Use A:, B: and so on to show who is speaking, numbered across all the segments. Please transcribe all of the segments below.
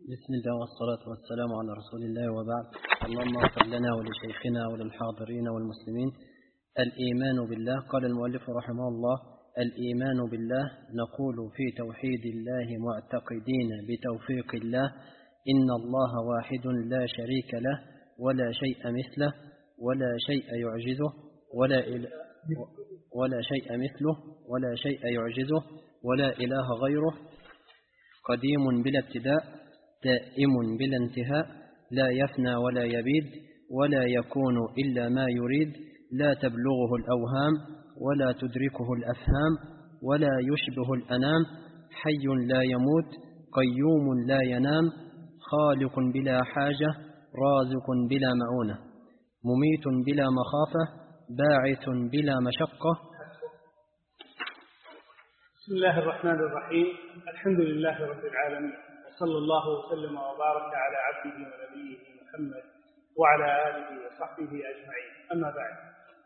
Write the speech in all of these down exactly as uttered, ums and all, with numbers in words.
A: بسم الله والصلاة والسلام على رسول الله وبعد. اللهم اغفر لنا ولشيخنا وللحاضرين والمسلمين. الإيمان بالله. قال المؤلف رحمه الله: الإيمان بالله نقول في توحيد الله معتقدين بتوفيق الله إن الله واحد لا شريك له ولا شيء مثله ولا شيء يعجزه ولا إله ولا شيء مثله ولا شيء يعجزه ولا إله غيره، قديم بلا ابتداء دائم بلا انتهاء، لا يفنى ولا يبيد ولا يكون إلا ما يريد، لا تبلغه الأوهام ولا تدركه الأفهام ولا يشبه الأنام، حي لا يموت قيوم لا ينام، خالق بلا حاجة رازق بلا معونة، مميت بلا مخافة باعث بلا مشقة.
B: بسم الله الرحمن الرحيم. الحمد لله رب العالمين، وصلى الله وسلم وبارك على عبده ونبيه محمد وعلى آله وصحبه أجمعين. أما بعد،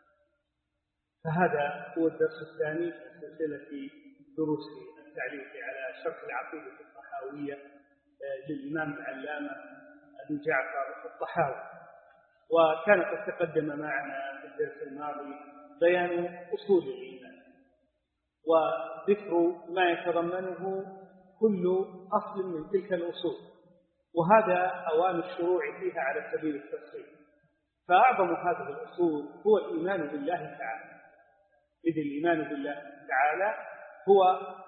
B: فهذا هو الدرس الثاني من سلسلة دروس التعليق على شرح العقيدة الطحاوية للإمام العلامة أبي جعفر الطحاوي. وكان قد تقدم معنا في الدرس الماضي بيان أصول الإيمان وذكر ما يتضمنه كل أصل من تلك الأصول، وهذا أوان الشروع فيها على سبيل التفصيل. فأعظم هذه الأصول هو الإيمان بالله تعالى، إذ الإيمان بالله تعالى هو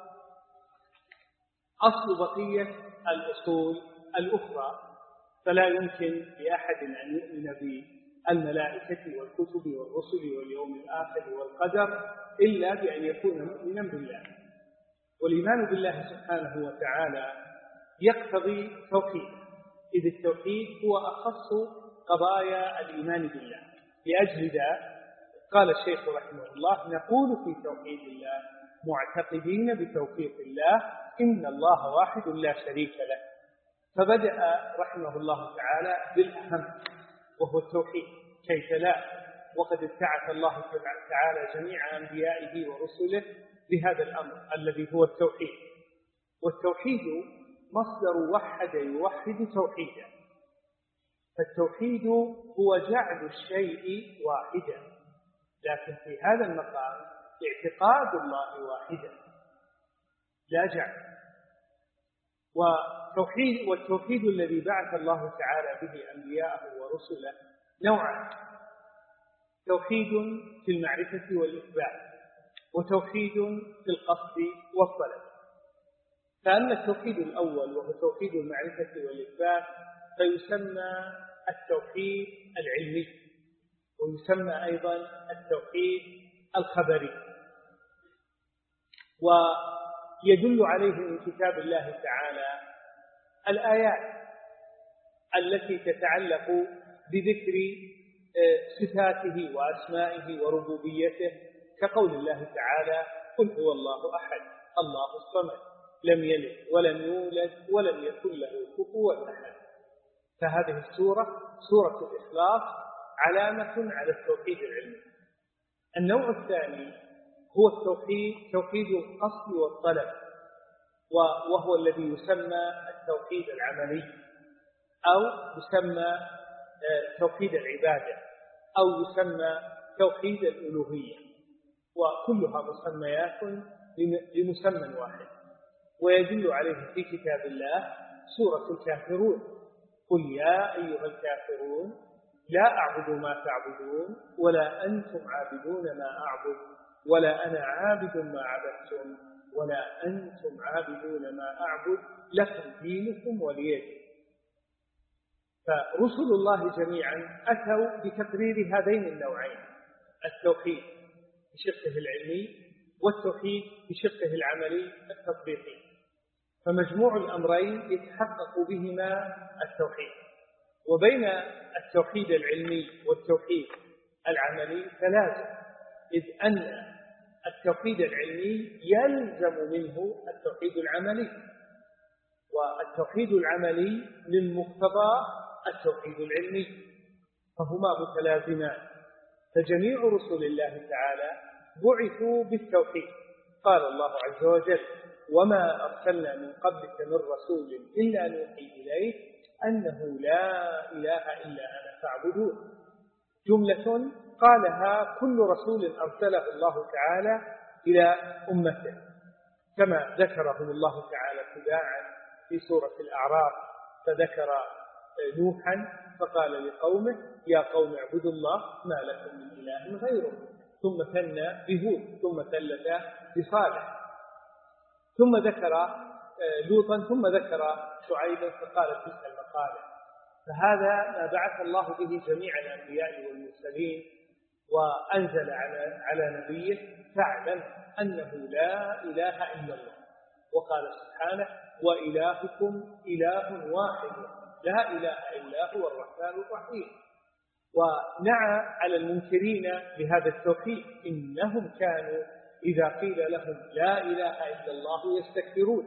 B: أصل بقية الأصول الأخرى. فلا يمكن لأحد أن يؤمن بالملائكة والكتب والرسل واليوم الآخر والقدر إلا بأن يكون مؤمنا بالله. والإيمان بالله سبحانه وتعالى يقتضي توحيد، إذ التوحيد هو أخص قضايا الإيمان بالله. لأجل ذلك قال الشيخ رحمه الله: نقول في توحيد الله معتقدين بتوفيق الله إن الله واحد لا شريك له. فبدأ رحمه الله تعالى بالأهم وهو التوحيد، كيف لا، وقد ابتعث الله تعالى جميع أنبيائه ورسله بهذا الأمر الذي هو التوحيد. والتوحيد مصدر وحد يوحد توحيدا، فالتوحيد هو جعل الشيء واحدا، لكن في هذا المقام اعتقاد الله واحدا لا جعل. والتوحيد, والتوحيد الذي بعث الله تعالى به أنبياءه ورسله نوعان: توحيد في المعرفة والإثبات، وتوحيد في القصد والطلب. فأما التوحيد الأول وهو توحيد المعرفة والإثبات فيسمى التوحيد العلمي، ويسمى أيضا التوحيد الخبري. ويدل عليه من كتاب الله تعالى الآيات التي تتعلق بذكر صفاته وأسمائه وربوبيته، كقول الله تعالى: قل هو الله أحد الله الصمد لم يلد ولم يولد ولم يكن له كفوا أحد. فهذه السورة سورة الإخلاص علامة على التوحيد العلمي. النوع الثاني هو التوحيد توحيد القصد والطلب، وهو الذي يسمى التوحيد العملي، أو يسمى توحيد العبادة، أو يسمى توحيد الألوهية، وكلها مسميات لمسمى واحد. ويدل عليه في كتاب الله سورة الكافرون: قل يا أيها الكافرون لا أعبد ما تعبدون ولا أنتم عابدون ما أعبد ولا أنا عابد ما عبدتم ولا أنتم عابدون ما أعبد لكم دينكم ولي دين. فرسل الله جميعا أتوا بتقرير هذين النوعين: التوحيد بشقه العلمي والتوحيد بشقه العملي التطبيقي. فمجموع الأمرين يتحقق بهما التوحيد. وبين التوحيد العلمي والتوحيد العملي تلازم، إذ أن التوحيد العلمي يلزم منه التوحيد العملي، والتوحيد العملي للمقتضى التوحيد العلمي، فهما متلازمان. فجميع رسل الله تعالى بعثوا بالتوحيد. قال الله عز وجل: وما أرسلنا من قبلك من رسول إلا نوحي إليه أنه لا إله إلا أنا فاعبدون. جملة قالها كل رسول أرسله الله تعالى إلى أمته، كما ذكرهم الله تعالى تباعا في سورة الأعراف، فذكر نوحا فقال لقومه يا قوم اعبدوا الله ما لكم من إله غيره، ثم ثنى بهود، ثم ثلث بصالح، ثم ذكر لوطا، ثم ذكر شعيبا فقال تلك المقالة. فهذا ما بعث الله به جميع الأنبياء والمرسلين، وأنزل على على نبيه فاعلم أنه لا إله إلا الله. وقال سبحانه وإلهكم إله واحد لا إله إلا هو الرحمن الرحيم. ونعى على المنكرين لهذا التوحيد، إنهم كانوا إذا قيل لهم لا إله إلا الله يستكبرون.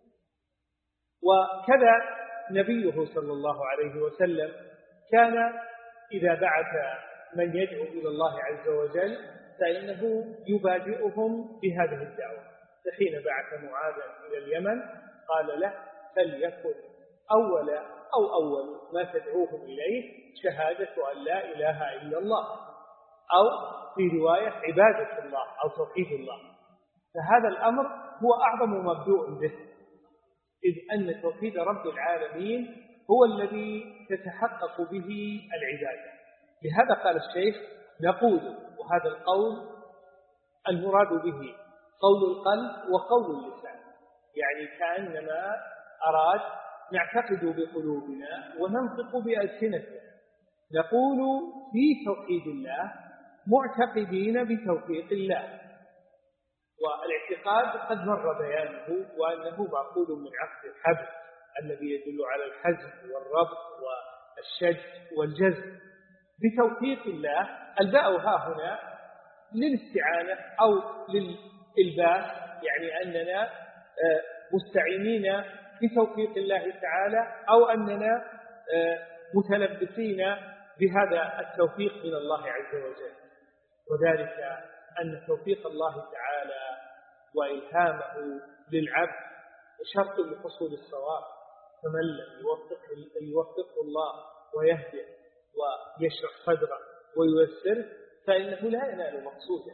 B: وكذا نبيه صلى الله عليه وسلم كان إذا بعث من يدعو إلى الله عز وجل فإنه يبادئهم بهذه الدعوة. فحين بعث معاذا إلى اليمن قال له فليكن أول أو أول ما تدعوهم إليه شهادة أن لا إله إلا الله، أو في رواية عبادة الله أو توحيد الله. فهذا الأمر هو أعظم مبدوء به، إذ أن توحيد رب العالمين هو الذي تتحقق به العبادة. لهذا قال الشيخ نقول، وهذا القول المراد به قول القلب وقول اللسان، يعني كأنما أراد نعتقد بقلوبنا وننطق بألسنتنا. نقول في توحيد الله معتقدين بتوفيق الله، والاعتقاد قد مر بيانه وأنه معقول من عقد الحبل الذي يدل على الحزم والربط والشد والجزم. بتوفيق الله الباء ها هنا للاستعانة أو للإلباس، يعني أننا مستعينين بتوفيق الله تعالى أو أننا متلبسين بهذا التوفيق من الله عز وجل. وذلك أن توفيق الله تعالى وإلهامه للعبد شرط لحصول الصواب، فمن لم يوفقه يوفقه الله ويهديه ويشرح صدره وييسره فإنه لا ينال مقصوده.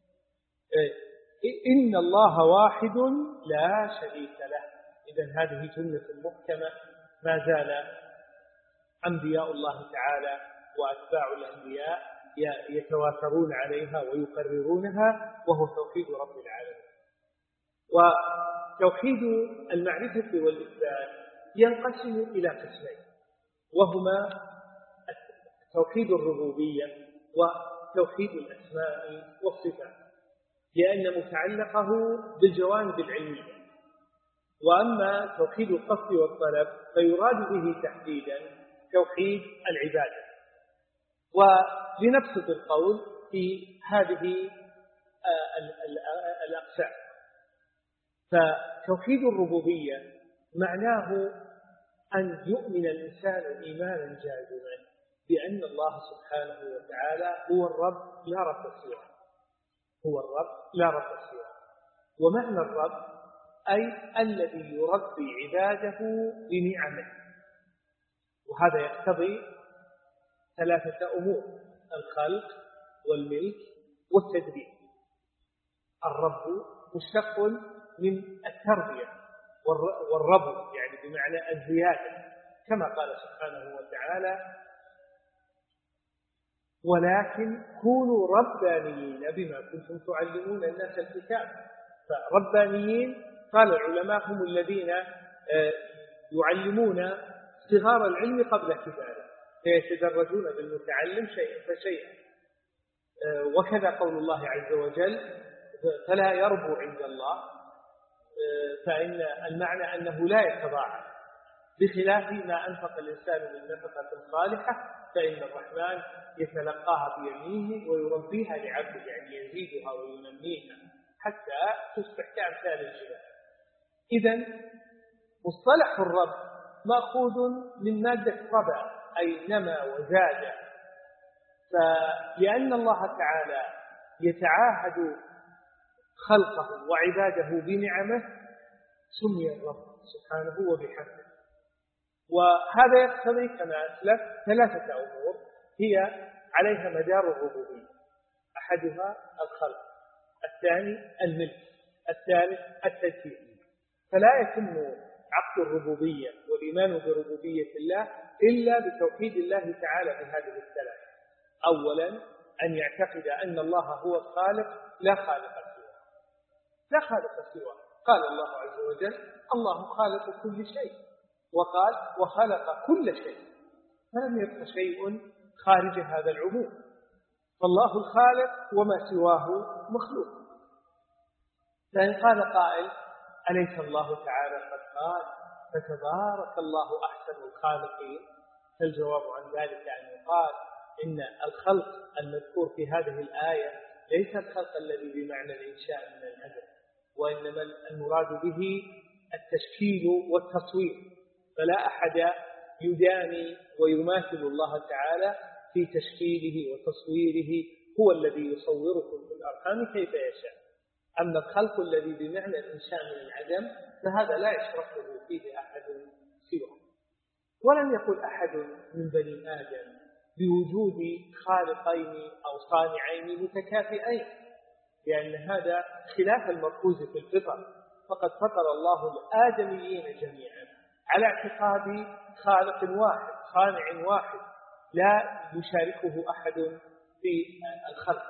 B: إن الله واحد لا شريك له. إذن هذه جملة محكمة ما زال أنبياء الله تعالى وأتباع الأنبياء يتواترون عليها ويقررونها، وهو توحيد رب العالمين. وتوحيد المعرفة والإثبات ينقسم إلى قسمين، وهما توحيد الربوبية وتوحيد الأسماء والصفات، لأن متعلقه بالجوانب العلمية. وأما توحيد القصد والطلب فيراد به تحديدا توحيد العبادة. ولنبسط القول في هذه الأقسام. فتوحيد الربوبية معناه أن يؤمن الإنسان إيمانا جازما بأن الله سبحانه وتعالى هو الرب لا رب سواه، هو الرب لا رب سواه. ومعنى الرب أي الذي يربي عباده بنعمه. وهذا يقتضي ثلاثة أمور: الخلق والملك والتدبير. الرب مشتق من التربية، والرب يعني بمعنى الزيادة، كما قال سبحانه وتعالى ولكن كونوا ربانيين بما كنتم تعلمون الناس الكتاب. فربانيين قال العلماء هم الذين يعلمون صغار العلم قبل كباره، فيتدرجون بالمتعلم شيئا فشيئا. وكذا قول الله عز وجل فلا يربو عند الله، فإن المعنى أنه لا يتضاعف، بخلاف ما أنفق الإنسان من نفقة صالحة فإن الرحمن يتلقاها بيمينه ويربيها لعبده، يعني يزيدها وينميها حتى تصبح كأمثال الجبال. إذن مصطلح الرب مأخوذ من مادة ربا أي نما وزاد. فلأن الله تعالى يتعاهد خلقه وعباده بنعمه سمي الرب سبحانه وبحمده. وهذا يقتضي كما أسلف ثلاثة أمور هي عليها مدار الربوبية: أحدها الخلق، الثاني الملك، الثالث التدبير. فلا يتم عقد الربوبية والإيمان بربوبية الله إلا بتوحيد الله تعالى بهذه الثلاث. أولا أن يعتقد أن الله هو الخالق لا خالق سواه، لا خالق سواه. قال الله عز وجل: الله خالق كل شيء، وقال: وخلق كل شيء، فلم يبق شيء خارج هذا العموم، فالله الخالق وما سواه مخلوق. فإن قال قائل: أليس الله تعالى قد قال فتبارك الله أحسن الخالقين؟ فالجواب عن ذلك أن يقال إن الخلق المذكور في هذه الآية ليس الخلق الذي بمعنى الإنشاء من العدم، وإنما المراد به التشكيل والتصوير. فلا أحد يداني ويماثل الله تعالى في تشكيله وتصويره، هو الذي يصوركم في الأرحام كيف يشاء. أما الخلق الذي بمعنى الإنشاء من العدم فهذا لا يشركه فيه أحد سواه. ولم يقل أحد من بني آدم بوجود خالقين أو صانعين متكافئين، لأن هذا خلاف المركوز في الفطر. فقد فطر الله الآدميين جميعا على اعتقاد خالق واحد صانع واحد لا يشاركه أحد في الخلق.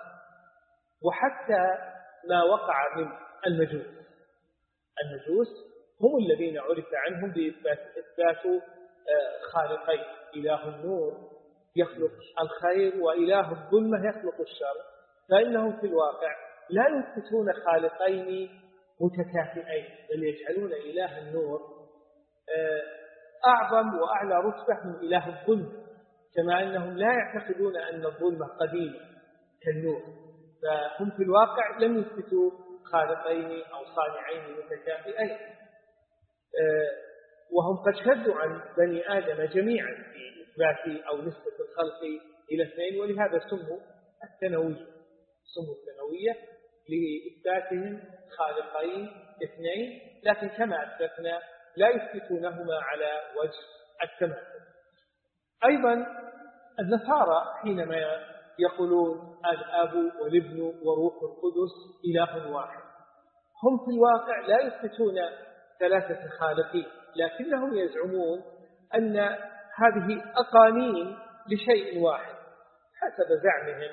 B: وحتى ما وقع من المجوس، المجوس هم الذين عرف عنهم بإثبات إثبات خالقين: إله النور يخلق الخير وإله الظلمة يخلق الشر. فإنهم في الواقع لا يثبتون خالقين متكافئين، بل يجعلون إله النور أعظم وأعلى رتبة من إله الظلم، كما أنهم لا يعتقدون أن الظلمة قديمة كالنور. فهم في الواقع لم يثبتوا خالقين أو صانعين متكافئين، وهم قد شدوا عن بني آدم جميعا في إثبات أو نسبة الخلق إلى اثنين، ولهذا سموا الثانوية، سموا الثانوية لإثباتهم خالقين اثنين، لكن كما أثبتنا لا يثبتونهما على وجه التماثل. أيضا النصارى حينما يقولون الأب والابن وروح القدس إله واحد، هم في الواقع لا يثبتون ثلاثة خالقين، لكنهم يزعمون أن هذه أقانيم لشيء واحد حسب زعمهم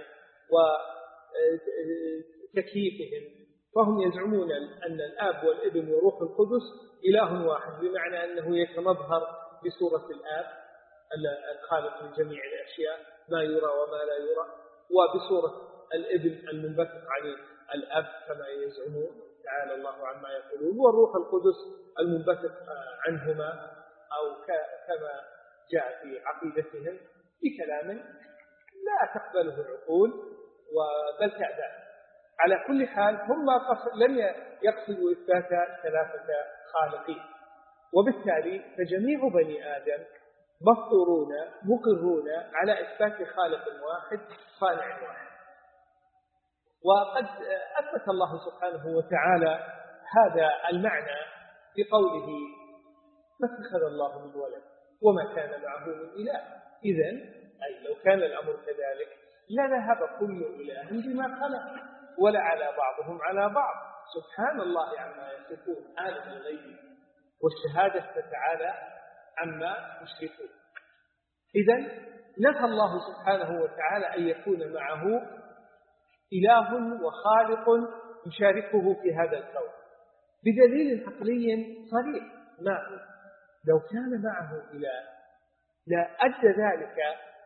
B: وتكييفهم. فهم يزعمون أن الآب والابن وروح القدس إله واحد، بمعنى أنه يتمظهر بصورة الآب الخالق لجميع الأشياء ما يرى وما لا يرى، وبصورة الابن المنبثق عن الأب كما يزعمون تعالى الله عما يقولون، والروح القدس المنبثق عنهما أو كما جاء في عقيدتهم بكلام لا تقبله العقول بل تعداد. على كل حال هم لم يقصدوا إثبات ثلاثة خالقين، وبالتالي فجميع بني آدم مفطورون مقرون على إثبات خالق واحد صانع واحد. وقد أثبت الله سبحانه وتعالى هذا المعنى بقوله: ما اتخذ الله من ولد وما كان معه من إله. إذن أي لو كان الأمر كذلك لذهب كل إله بما خلق ولعلى بعضهم على بعض، سبحان الله عما يصفون، عالم الغيب والشهادة فتعالى عما يشركون. إذن نفى الله سبحانه وتعالى أن يكون معه إله وخالق يشاركه في هذا الكون بدليل عقلي صريح. ما لو كان معه إله لا أدى ذلك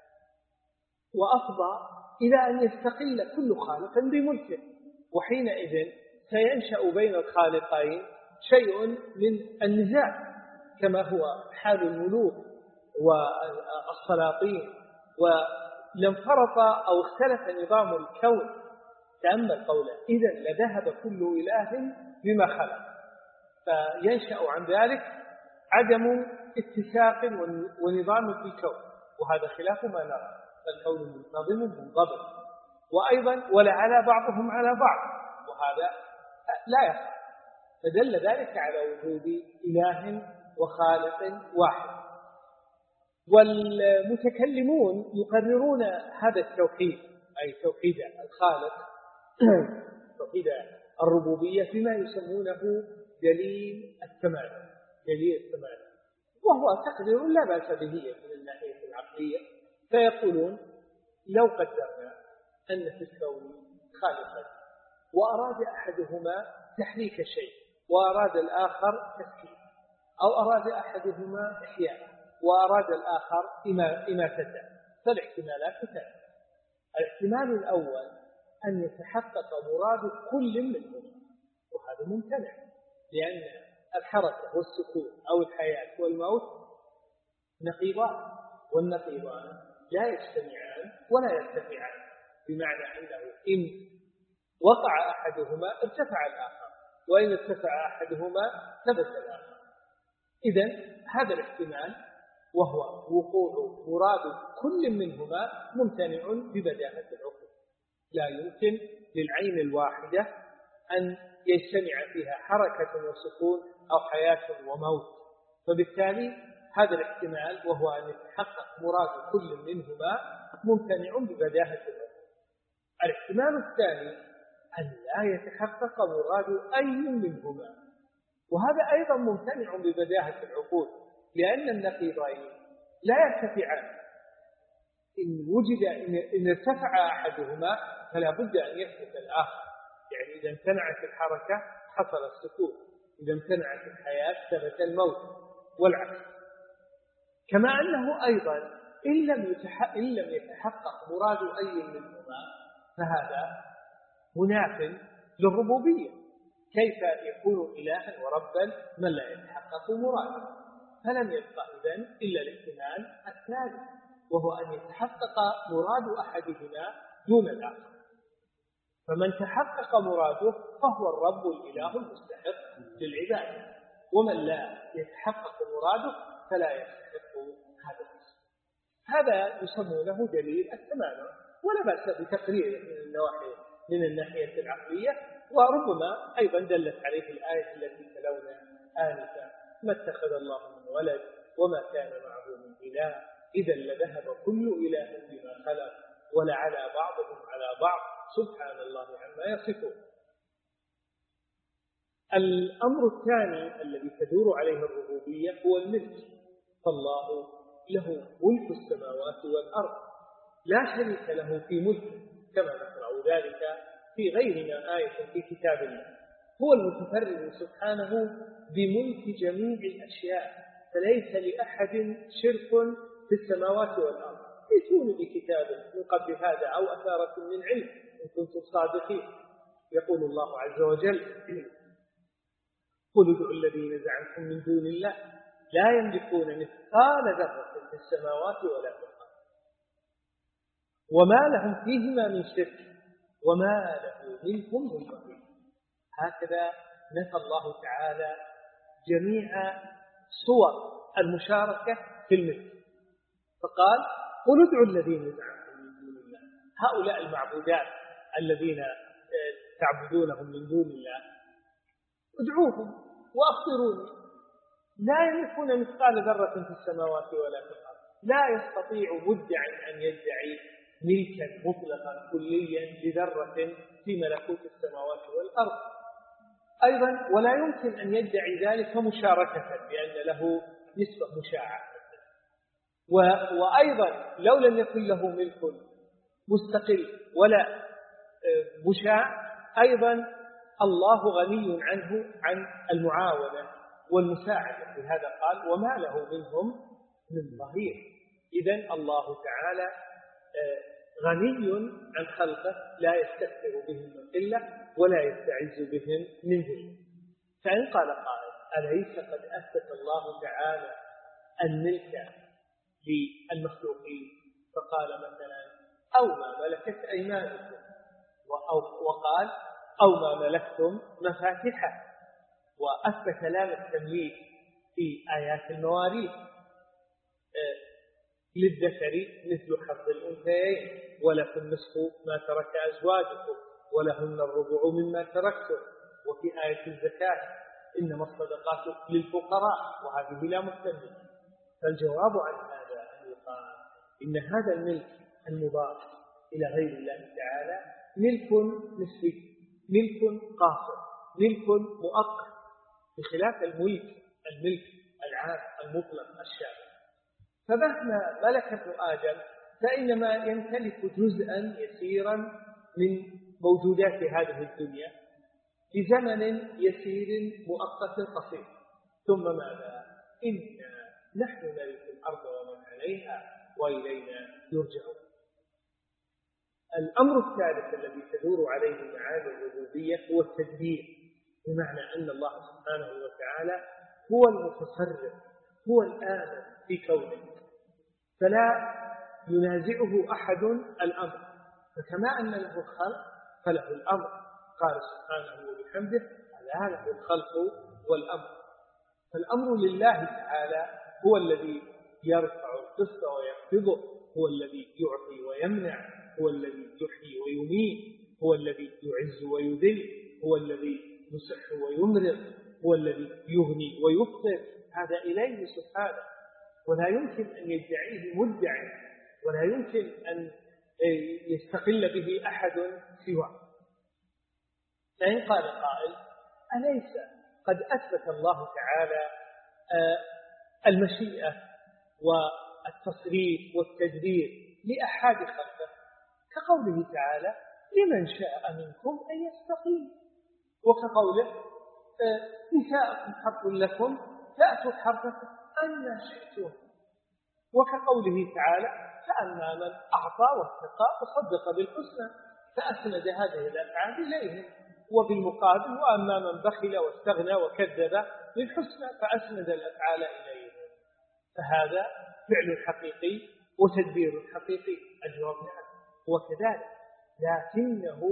B: وأفضى إلى أن يستقل كل خالق بملكه، وحينئذ سينشأ بين الخالقين شيء من النزاع كما هو حال الملوك والسلاطين. ولم فرط أو اختلف نظام الكون، تأمل قوله: إذن لذهب كل إله بما خلق، فينشأ عن ذلك عدم اتساق ونظام في الكون، وهذا خلاف ما نرى، فالكون منتظم منضبط. وأيضا ولعلى بعضهم على بعض، وهذا لا يصح. فدل ذلك على وجود إله وخالق واحد. والمتكلمون يقررون هذا التوحيد، أي توحيد الخالق، توحيد الربوبية، فيما يسمونه دليل الكمال، دليل الكمال، وهو تقدير لا بأس به من الناحية العقلية. فيقولون لو قدرنا أن في الكون خالقا وأراد أحدهما تحريك شيء وأراد الآخر تسكين، أو أراد أحدهما إحياء وأراد الآخر إماتته، فالاحتمالات ثلاثة. الاحتمال الأول أن يتحقق مراد كل منهم، وهذا ممتنع، لأن الحركة والسكون أو الحياة والموت نقيضان، والنقيضان لا يجتمعان ولا يرتفعان، بمعنى أنه إن وقع أحدهما ارتفع الآخر، وإن ارتفع أحدهما ثبت الآخر. إذن هذا الاحتمال وهو وقوع مراد كل منهما ممتنع ببداهة العقل، لا يمكن للعين الواحدة أن يجتمع فيها حركة وسكون أو حياة وموت، فبالتالي هذا الاحتمال وهو أن يتحقق مراد كل منهما ممتنع ببداهة العقل. الاحتمال الثاني أن لا يتحقق مراد أي منهما، وهذا أيضا ممتنع ببداهة العقول، لأن النقيضين لا يرتفعان. إن وجد إن ارتفع أحدهما فلا بد أن يثبت الآخر، يعني إذا امتنعت الحركة حصل السكون، إذا امتنعت الحياة ثبت الموت، والعكس. كما أنه أيضا إن لم يتحقق, إن لم يتحقق مراد أي منهما فهذا مناف للربوبية. كيف يكون إلها وربا من لا يتحقق مراده؟ فلم يبقى إذن إلا الاحتمال الثالث، وهو أن يتحقق مراد أحدهما دون الآخر. فمن تحقق مراده فهو الرب الإله المستحق للعبادة، ومن لا يتحقق مراده فلا يستحق هذا الاسم. هذا يسمونه دليل التمانع، ولا بأس بتقريره من النواحي من الناحية العقلية، وربما أيضا دلت عليه الآية التي تلونا آنفا: ما اتخذ الله من ولد وما كان معه من إله إذا لذهب كل إله بما خلق ولعلى بعضهم على بعض سبحان الله عما يصفون. الأمر الثاني الذي تدور عليه الربوبية هو الملك، فالله له ملك السماوات والأرض لا شريك له في ملكه، كما نقرأ ذلك في غيرنا آية في كتاب الله. هو المتفرد سبحانه بملك جميع الأشياء، فليس لأحد شرك في السماوات والأرض. يأتون بكتاب من قبل هذا أو أثارة من علم إن كنتم صادقين. يقول الله عز وجل: قل ادعوا الذين زعمتم من دون الله لا يملكون مثقال ذرة في السماوات ولا في الأرض وما لهم فيهما من شرك وما له منهم من ظهير. هكذا نفى الله تعالى جميع صور المشاركة في الملك، فقال: قل ادعوا الذين زعمتم من دون الله. هؤلاء المعبودات الذين تعبدونهم من دون الله ادعوهم وأخبروني، لا يملكون مثقال ذرة في السماوات ولا في الأرض. لا يستطيع مدعي أن يدعي ملكا مطلقا كليا لذرة في ملكوت السماوات والأرض. أيضا ولا يمكن أن يدعي ذلك مشاركة بأن له نسبة مشاعة. وأيضا لو لم يكن له ملك مستقل ولا مشاع، أيضا الله غني عنه عن المعاونة والمساعدة، لهذا قال: وما له منهم من ظهير. إذن الله تعالى غني عن خلقه، لا يستكثر بهم من قلة ولا يستعز بهم من ذل. فإن قال قائل: أليس قد أثبت الله تعالى الملك للمخلوقين؟ فقال مثلا: أو ما ملكت أيمانكم، وقال: أو ما ملكتم مفاتحه، وأثبت لام التمليك في آيات المواريث: للذكر مثل حظ الأنثيين ولكم نصف ما ترك أزواجكم ولهن الربع مما تركتم. وفي آية الزكاة: إنما الصدقات للفقراء وهذه لا مستملك. فالجواب عن هذا أن يقال إن هذا الملك المضاف إلى غير الله تعالى ملك نسبي، ملك قاصر، ملك مؤقت، بخلاف الملك الملك العام المطلق الشامل. فمهما ملك ابن آدم فإنما يمتلك جزءا يسيرا من موجودات هذه الدنيا لزمن يسير مؤقت قصير، ثم ماذا؟ إنا نحن نرث الأرض ومن عليها وإلينا يرجعون. الأمر الثالث الذي تدور عليه معاني الربوبية هو التدبير، بمعنى أن الله سبحانه وتعالى هو المتصرف، هو الآمر في كونه، فلا ينازعه أحد الأمر. فكما أن له الخلق فله الأمر، قال سبحانه وبحمده ألا له الخلق والأمر. فالأمر لله تعالى، هو الذي يرفع القسط ويخفضه، هو الذي يعطي ويمنع، هو الذي يحيي ويميت، هو الذي يعز ويذل، هو الذي يصح ويمرض، هو الذي يغني ويفقر. هذا إليه سبحانه، ولا يمكن أن يدعيه مدعي، ولا يمكن أن يستقل به أحد سواه. فإن قال قائل أليس قد أثبت الله تعالى المشيئة والتصريف والتدبير لأحد خلقه، كقوله تعالى لمن شاء منكم أن يستقيم، وكقوله نساءكم حرث لكم فأتوا حرثكم أن شئتم، وكقوله تعالى فأما من أعطى واتقى وصدق بالحسنى فأسند هذه الأفعال إليهم، وبالمقابل وأما من بخل واستغنى وكذب بالحسنى فأسند الأفعال إليهم. فهذا فعل حقيقي وتدبير حقيقي. الجواب نعم هو كذلك، لكنه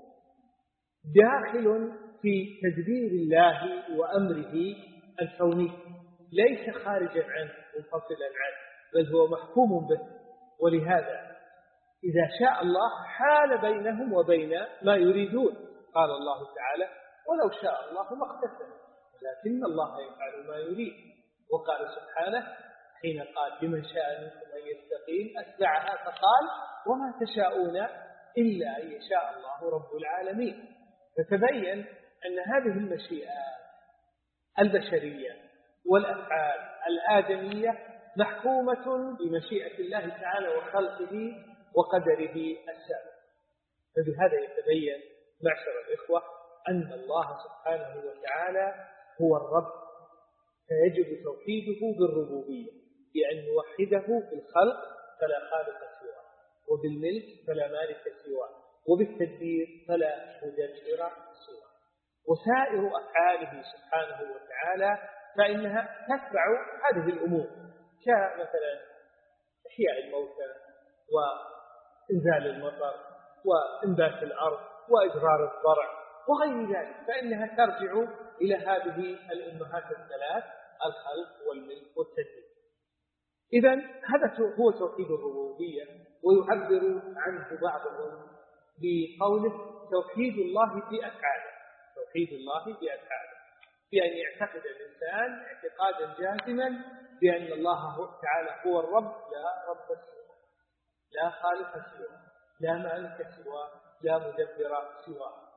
B: داخل في تدبير الله وأمره الكوني، ليس خارجا عنه منفصلا عنه، بل هو محكوم به. ولهذا إذا شاء الله حال بينهم وبين ما يريدون. قال الله تعالى ولو شاء الله ما اقتتلوا ولكن الله يفعل ما يريد. وقال سبحانه حين قال لمن شاء منكم أن يستقيم أتبعها فقال وما تشاءون إلا أن يشاء الله رب العالمين. فتبين أن هذه المشيئات البشرية والأفعال الآدمية محكومة بمشيئة الله تعالى وخلقه وقدره السابق. فبهذا يتبين معشر الإخوة أن الله سبحانه وتعالى هو الرب، فيجب توحيده بالربوبية بأن نوحده بالخلق فلا خالق سواه، وبالملك فلا مالك سواه، وبالتدبير فلا مدبر سواه. وسائر أفعاله سبحانه وتعالى فإنها تتبع هذه الأمور، كمثلا إحياء الموتى وإنزال المطر وإنبات الأرض وإجرار الزرع وغير ذلك، فإنها ترجع إلى هذه الأمهات الثلاث: الخلق والملك والتدبير. إذن هذا هو توحيد الربوبية، ويعبر عنه بعضهم بقوله توحيد الله بأفعاله، توحيد الله بأفعاله، بأن يعتقد الإنسان اعتقادا جازما بأن الله تعالى هو الرب، لا رب سواه، لا خالق سواه، لا مالك سواه، لا مدبر سواه.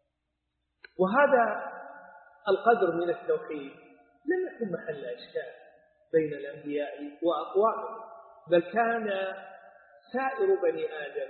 B: وهذا القدر من التوحيد لم يكن محل إشكال بين الأنبياء وأقوامهم، بل كان سائر بني آدم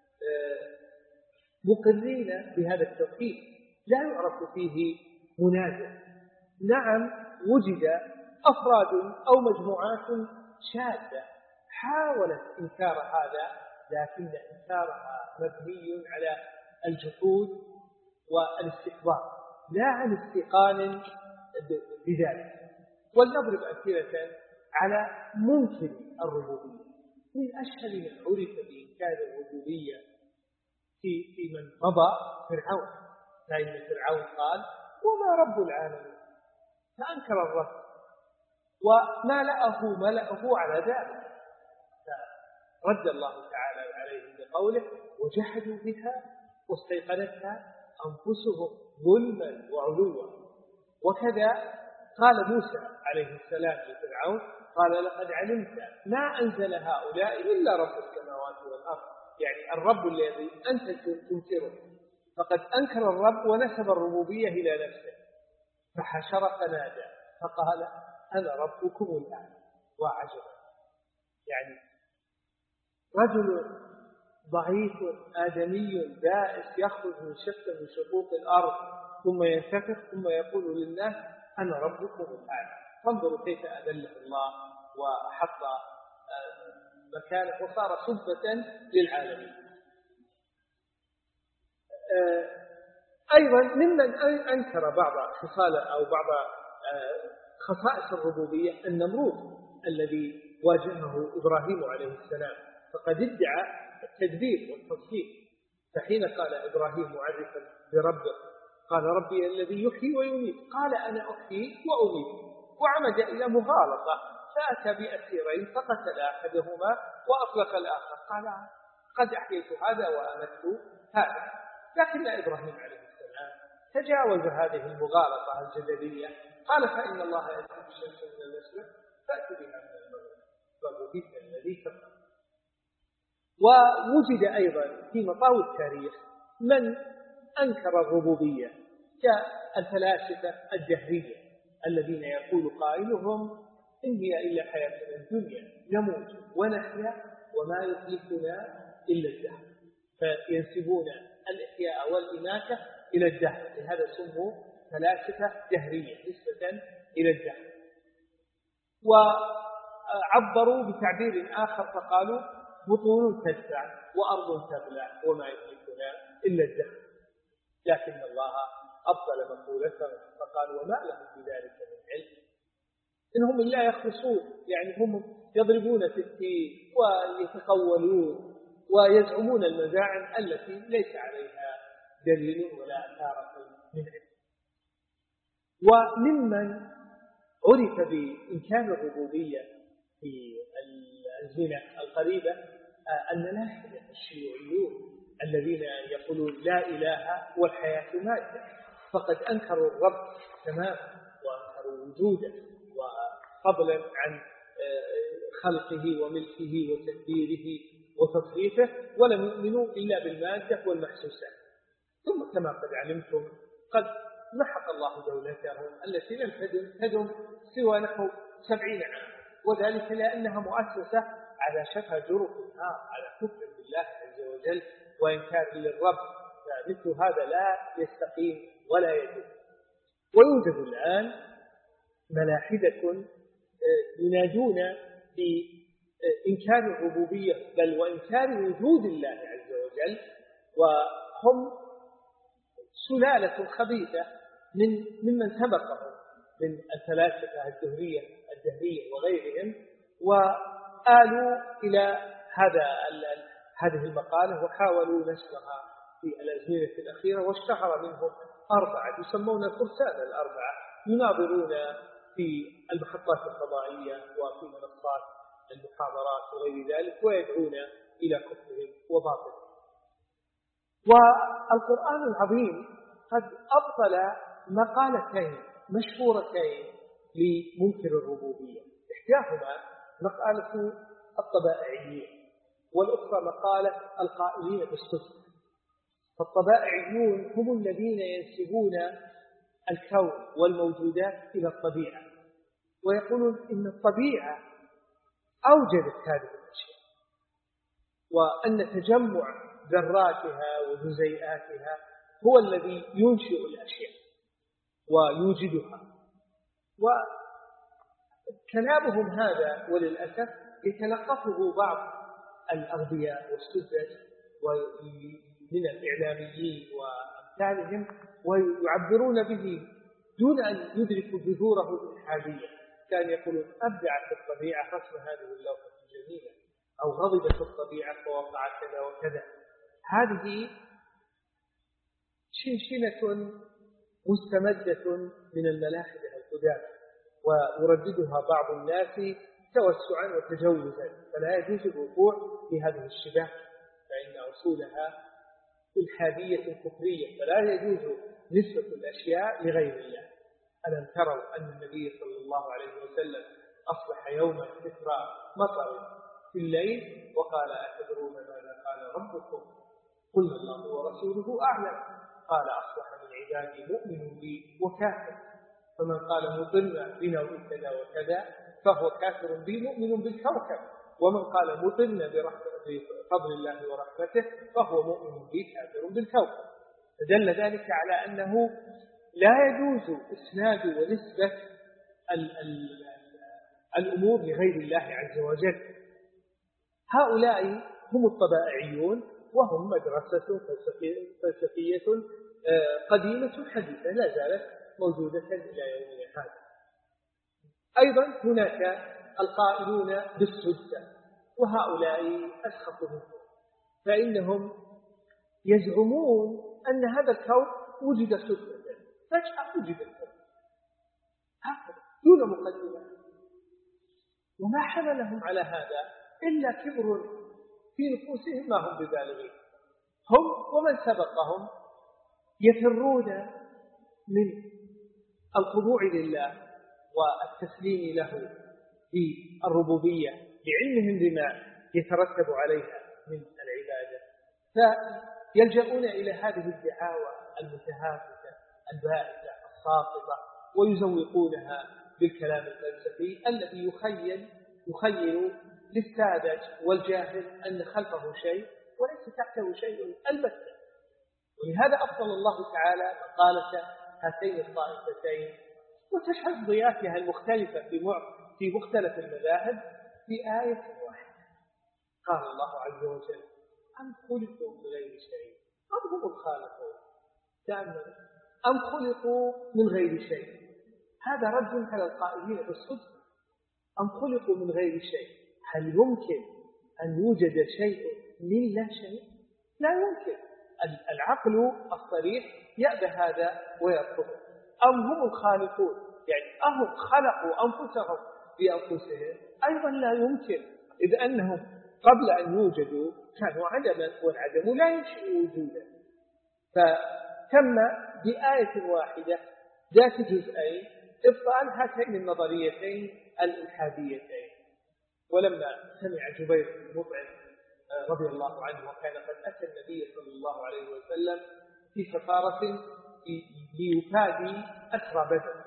B: مقرين بهذا التوحيد، لا يعرف فيه منازع. نعم وجد أفراد أو مجموعات شاذة حاولت إنكار هذا، لكن إنكارها مبني على الجحود والاستكبار لا عن استيقان بذلك. ولنضرب أمثلة على منكر الربوبية. من أشهر من عرف بإنكار الربوبية في في من مضى فرعون، فإن فرعون قال وما رب العالمين، فأنكر الرب وملأه ملأه على ذلك، فرد الله تعالى عليهم بقوله وجحدوا بها واستيقنتها أنفسهم ظلما وعلوا. وكذا قال موسى عليه السلام لفرعون قال لقد علمت ما أنزل هؤلاء إلا رب السماوات والأرض، يعني الرب الذي أنت تنكره، فقد أنكر الرب ونسب الربوبية إلى نفسه، فحشر فنادى فقال أنا ربكم الآن. وعجبا، يعني رجل ضعيف آدمي بائس يخرج من شق من شقوق الأرض ثم ينتفخ ثم يقول للناس أنا ربكم الآن. فانظروا كيف أذله الله وحط مكانه وصار سبة للعالمين. أيضا ممن أنكر بعض خصال أو بعض خصائص الربوبية النمرود الذي واجهه إبراهيم عليه السلام، فقد ادعى التدبير والتصديق. فحين قال إبراهيم معرفا بربه قال ربي الذي يحيي ويميت، قال أنا أحيي وأميت، وعمد إلى مغالطة فأتى بأسيرين فقتل أحدهما وأطلق الآخر، قال قد أحييت هذا وأمت هذا. لكن إبراهيم عليه السلام تجاوز هذه المغالطة الجدلية، قال فإن الله يأتي بالشمس من المشرق فأتي بها من المغرب فبهت الذي كفر. ووجد أيضا في مطاوى التاريخ من أنكر الربوبية كالفلاسفة الدهرية الذين يقول قائلهم إن هي إلا حياتنا الدنيا نموت ونحيا وما يهلكنا إلا الدهر، فينسبون الإحياء والإماتة إلى الدهر، لهذا سموا فلاسفة دهرية نسبة إلى الدهر. وعبروا بتعبير آخر فقالوا بطون تدفع وأرض تبلع وما يهلكنا إلا الدهر، لكن الله أبطل مقولتهم فقال وما لهم بذلك من علم إنهم إلا يخرصون، يعني هم يضربون في التين ويتقولون ويزعمون المزاعم التي ليس عليها دليل ولا أثار من علم. وممن عرف بإمكان الربوبية في الأزمنة القريبة الملاحدة الشيوعيون الذين يقولون لا إله والحياة مادة، فقد أنكروا الرب تماما وأنكروا وجوده وفضلا عن خلقه وملكه وتدبيره وتصريفه، ولم يؤمنوا إلا بالمادة والمحسوسات. ثم كما قد علمتم قد محق الله دولتهم التي لم تدم سوى نحو سبعين عام، وذلك لأنها مؤسسة على شفا جرف النار، على كفر بالله عز وجل وإنكار للرب، فمثل هذا لا يستقيم ولا يدوم. ويوجد الآن ملاحدة ينادون بإنكار الربوبية بل وإنكار وجود الله عز وجل، وهم سلالة خبيثة من ممن سبقهم من الفلاسفة الدهرية الدهرية وغيرهم، وآلوا إلى هذا هذه المقالة وحاولوا نشرها في الأزمنة الأخيرة، واشتهر منهم أربعة يسمون الفرسان الأربعة يناظرون في المحطات الفضائية وفي منصات المحاضرات وغير ذلك ويدعون إلى كفرهم وباطلهم. والقرآن العظيم قد أبطل مقالتين مشهورتين لمنكر الربوبية، إحداهما مقالة الطبائعيين والأخرى مقالة القائلين بالصدق. فالطبائعيون هم الذين ينسبون الكون والموجودات إلى الطبيعة، ويقولون إن الطبيعة أوجدت هذه الأشياء، وأن تجمع ذراتها وجزيئاتها هو الذي ينشئ الأشياء ويوجدها. وكلامهم هذا وللأسف يتلقفه بعض الأغبياء والسذج من الإعلاميين وأمثالهم ويعبرون به دون أن يدركوا بذوره الإلحادية. كان يقولون أبدعت الطبيعة رسم هذه اللوحة الجميلة، أو غضبت الطبيعة فوقع كذا وكذا. هذه شنشنة مستمدة من الملاحدة القدامى، ويرددها بعض الناس توسعا وتجوزا، فلا يجوز الوقوع في هذه الشبه، فإن أصولها إلحادية كفرية، فلا يجوز نسبة الأشياء لغير الله. ألم تروا أن النبي صلى الله عليه وسلم أصبح يوما إثر مطر في الليل وقال أتدرون ماذا قال ربكم؟ قلنا الله ورسوله أعلم. قال أصبح من عبادي مؤمن بي وكافر، فمن قال مطرنا بنوع كذا وكذا فهو كافر بي مؤمن بالكوكب، ومن قال مطرنا بفضل الله ورحمته فهو مؤمن بي كافر بالكوكب. فدل ذلك على أنه لا يجوز إسناد ونسبة ال ال الأمور لغير الله عز وجل. هؤلاء هم الطبائعيون، وهم مدرسة فلسفية قديمة حديثة لا زالت موجودة إلى يومنا هذا. أيضا هناك القائلون بالصدفة، وهؤلاء أسخط منهم، فإنهم يزعمون أن هذا الكون وجد صدفة، فجأة وجد الكون هكذا دون مقدمة. وما حملهم على هذا إلا كبر في نفوسهم ما هم ببالغين. هم ومن سبقهم يفرون من الخضوع لله والتسليم له بالربوبية لعلمهم بما يترتب عليها من العبادة، فيلجؤون إلى هذه الدعاوى المتهافتة البائسة الساقطة ويزوقونها بالكلام الفلسفي الذي يخيل يخيل للساذج والجاهل أن خلفه شيء وليس تحته شيء البتة. ولهذا أفضل الله تعالى مقالة هاتين الطائفتين وتشهد ضيافها المختلفة في مختلف المذاهب في آية واحدة. قال الله عز وجل: أم خلقوا من غير شيء أم هم الخالقون. تأمل، أم خلقوا من غير شيء، هذا رد على القائلين بالصدفة. أم خلقوا من غير شيء، هل يمكن أن يوجد شيء من لا شيء؟ لا يمكن. العقل الصريح يأبى هذا ويرفضه. أم هم الخالقون، يعني أهم خلقوا أنفسهم بأنفسهم، أيضا لا يمكن، إذ أنهم قبل أن يوجدوا كانوا عدما، والعدم لا ينشئ وجودا. فتم بآية واحدة ذات جزئين إبطال هاتين النظريتين الإلحاديتين. ولما سمع جبير بن مطعم رضي الله عنه وكان قد أتى النبي صلى الله عليه وسلم في سفارة ليفادي أسرى بدر،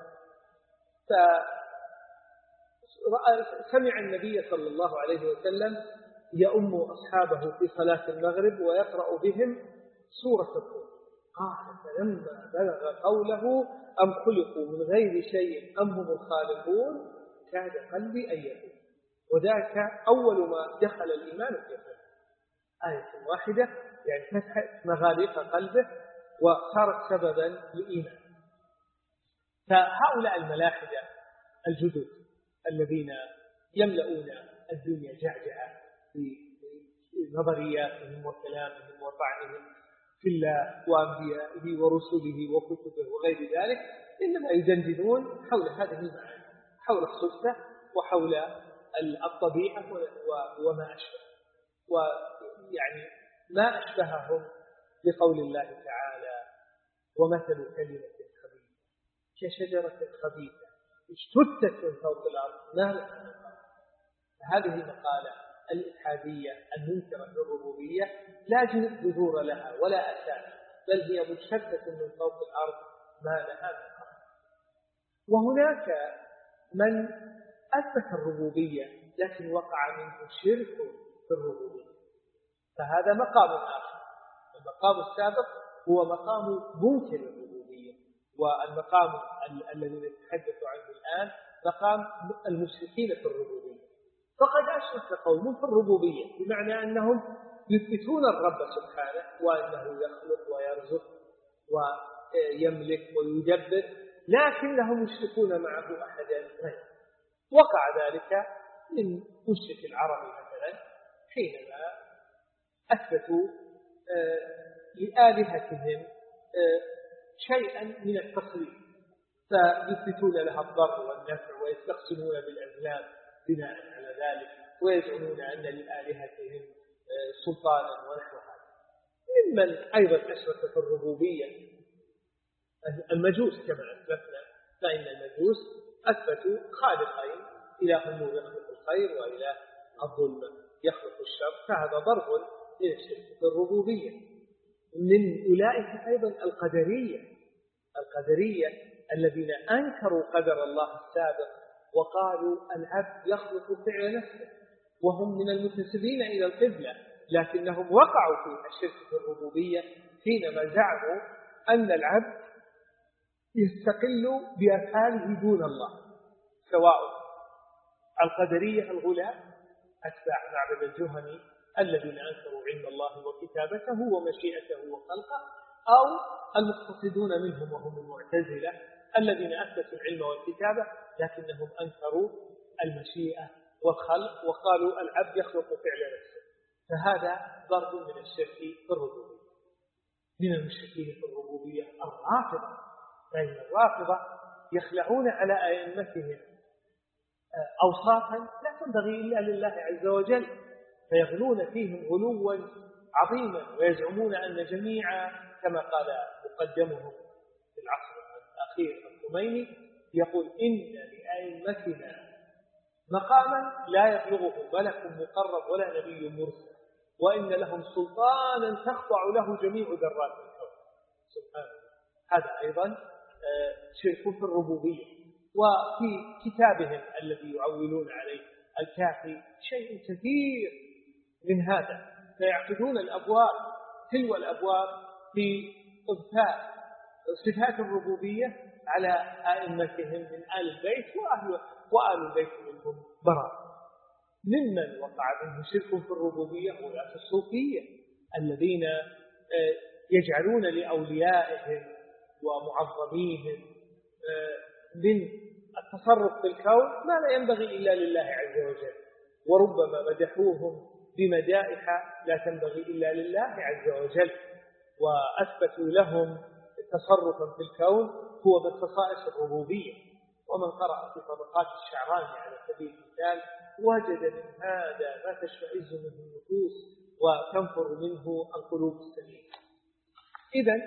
B: فسمع النبي صلى الله عليه وسلم يؤم أصحابه في صلاة المغرب ويقرأ بهم سورة الطور. قال: فلما بلغ قوله أم خلقوا من غير شيء أم هم الخالقون كاد قلبي أن يكون. وذاك أول ما دخل الإيمان في قلبه، آية واحدة يعني فتحت مغاليق قلبه وصارت سببا للإيمان. فهؤلاء الملاحدة الجدد الذين يملؤون الدنيا جعجعة في نظرياتهم وكلامهم وطعنهم في الله وأنبيائه ورسله وكتبه وغير ذلك، إنما يدندنون حول هذه المعاني، حول الصدفة وحول الطبيعة وما أشبه، ويعني ما أشبههم بقول الله تعالى: ومثل كلمة خبيثة كشجرة خبيثة اجتثت من فوق الأرض ما لها من قرار. هذه المقالة الإلحادية المنكرة للربوبية لا جذور لها ولا أساس، بل هي مجتثة من فوق الأرض ما لها من قرار. وهناك من أثبت الربوبية لكن وقع منه شرك في الربوبية، فهذا مقام آخر. المقام السابق هو مقام منكر الربوبية، والمقام الذي نتحدث عنه الآن مقام المشركين في الربوبية. فقد أشرك قوم في الربوبية بمعنى أنهم يثبتون الرب سبحانه وأنه يخلق ويرزق ويملك ويدبر، لكنهم يشركون معه أحدا غيره. وقع ذلك من مشرك العرب مثلا حينما أثبتوا لآلهتهم شيئا من التصريف، فيثبتون لها الضر والنفع ويستقسمون بالأزلام بناء على ذلك، ويزعمون أن لآلهتهم سلطانا ونحو هذا. ممن أيضا أشرك في الربوبية المجوس كما أسلفنا، فإن المجوس أثبتوا خالقين، إله النور يخلق الخير وإله الظلمة يخلق الشر، فهذا ضرب للشرك في الربوبية. من أولئك أيضا القدرية القدرية الذين أنكروا قدر الله السابق وقالوا العبد يخلق فعل نفسه، وهم من المنتسبين إلى القبلة، لكنهم وقعوا في الشرك في الربوبية حينما زعموا أن العبد يستقل بأفعاله دون الله، سواء القدرية الغلاة أتباع معبد الجهني الذين أنكروا علم الله وكتابته ومشيئته وخلقه، أو المقتصدون منهم وهم المعتزلة الذين أثبتوا العلم والكتابة لكنهم أنكروا المشيئة والخلق وقالوا العبد يخلق فعل نفسه. فهذا ضرب من الشرك في الربوبية. من المشركين في الربوبية الرافضة، فإن الرافضة يخلعون على أئمتهم أوصافا لا تنبغي إلا لله عز وجل، فيغلون فيهم غلوا عظيما، ويزعمون أن جميع كما قال مقدمهم في العصر الأخير الخميني يقول إن لأئمتنا مقاما لا يبلغه ملك مقرب ولا نبي مرسل، وإن لهم سلطانا تخضع له جميع ذرات الكون. سبحانه. هذا أيضا شرك في الربوبية. وفي كتابهم الذي يعولون عليه الكافي شيء كثير من هذا، فيعقدون الأبواب تلو الأبواب في إضفاء صفات الربوبية على أئمتهم من آل البيت وأهل وآل البيت منهم براء. ممن وقع منه شرك في الربوبية ولاة الصوفية الذين يجعلون لأوليائهم ومعظميهم من التصرف في الكون ما لا ينبغي إلا لله عز وجل، وربما مدحوهم بمدائح لا تنبغي إلا لله عز وجل، وأثبتوا لهم تصرفا في الكون هو من خصائص الربوبية. ومن قرأ في طبقات الشعراني على سبيل المثال وجد من هذا ما تشمئز منه النفوس وتنفر منه القلوب السليمة. إذن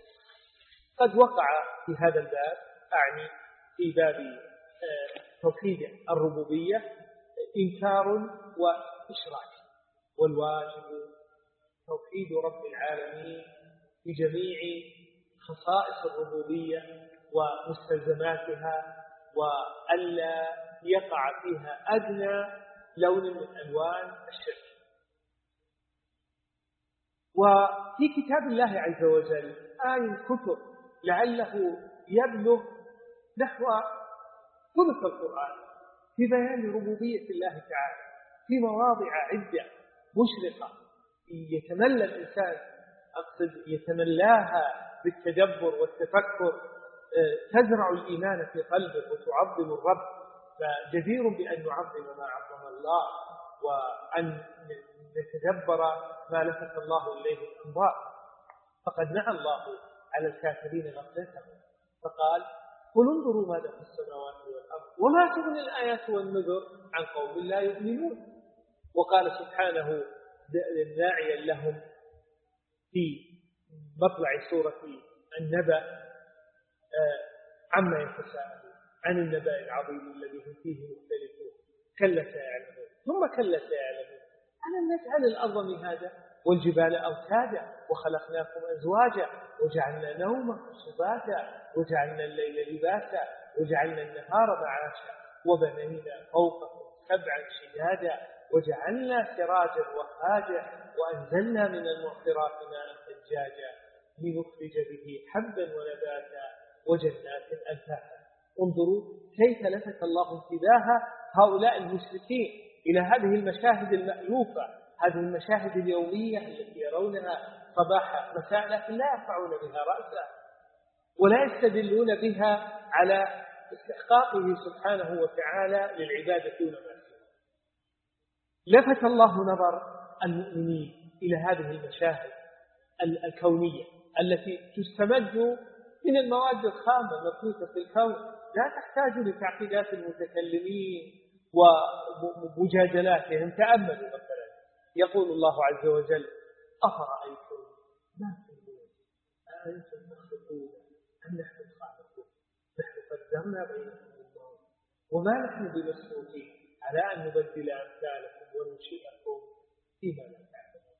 B: قد وقع في هذا الباب، أعني في باب توحيد الربوبية، إنكار وإشراك، والواجب توحيد رب العالمين بجميع خصائص الربوبية ومستلزماتها، وألا يقع فيها أدنى لون من ألوان الشرك. وفي كتاب الله عز وجل آية كتب لعله يبلغ نحو ثلث القرآن في بيان ربوبية الله تعالى في مواضع عدة مشرقة يتملى الإنسان، أقصد يتملاها بالتدبر والتفكر، تزرع الإيمان في قلبه وتعظم الرب. فجدير بأن نعظم ما عظم الله، وأن نتدبر ما لفت الله إليه الأنظار. فقد نهى الله على الكافرين غفلتهم فقال قل انظروا ماذا في السماوات والأرض وما تغني الآيات والنذر عن قوم لا يؤمنون. وقال سبحانه داعيا لهم في مطلع سورة النبأ عما يتساءلون عن النبأ العظيم الذي هم فيه مختلفون كلا سيعلمون ثم كلا سيعلمون ألم نجعل الأرض مهادا والجبال أوتادا وخلقناكم أزواجا وجعلنا نومكم سباتا وجعلنا الليل لباسا وجعلنا النهار معاشا وبنينا فوقكم سبعا شدادا وجعلنا سراجا وهاجا وأنزلنا من المعصرات ماء ثجاجا لنخرج به حبا ونباتا وجنات ألفافا. انظروا كيف لفت الله انتباه هؤلاء المشركين إلى هذه المشاهد المألوفة، هذه المشاهد اليومية التي يرونها صباح مساء لكن لا يرفعون بها رأسا ولا يستدلون بها على استحقاقه سبحانه وتعالى للعبادة دون ما سواه. لفت الله نظر المؤمنين إلى هذه المشاهد الكونية التي تستمد من المواد الخامة المبثوثة في الكون، لا تحتاج لتعقيدات المتكلمين ومجادلاتهم. تأملوا مثلا يقول الله عز وجل أفرأيتم ما تنظرون أأنتم تخلقون أم نحن الخالقون نحن قدرنا بينكم الموت وما نحن بمسبوقين على أن نبدل أمثالكم وننشئكم فيما لا تعلمون.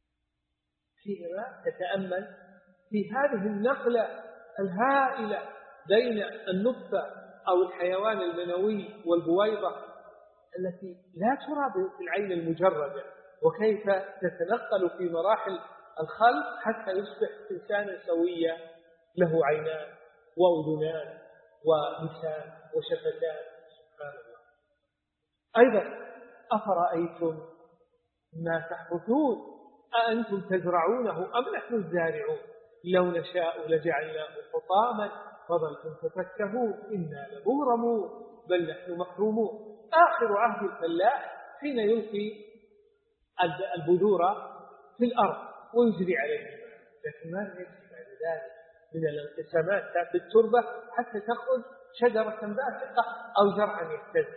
B: حينما تتأمل في هذه النقلة الهائلة بين النطفة أو الحيوان المنوي والبويضة التي لا ترى بالعين المجردة، وكيف تتنقل في مراحل الخلق حتى يصبح إنسانا سويا له عينان وأذنان ولسان وشفتان. سبحان الله. أيضا أفرأيتم ما تحرثون أأنتم تزرعونه أم نحن الزارعون لو نشاء لجعلناه حطاما فظلتم تفكهون إنا لمغرمون بل نحن محرومون. آخر عهد الفلاح حين يلقي البذور في الأرض ويجري عليها، لكن ما يجري بعد ذلك من الانقسامات في التربة حتى تخرج شجرة باسقة أو زرعا يهتز.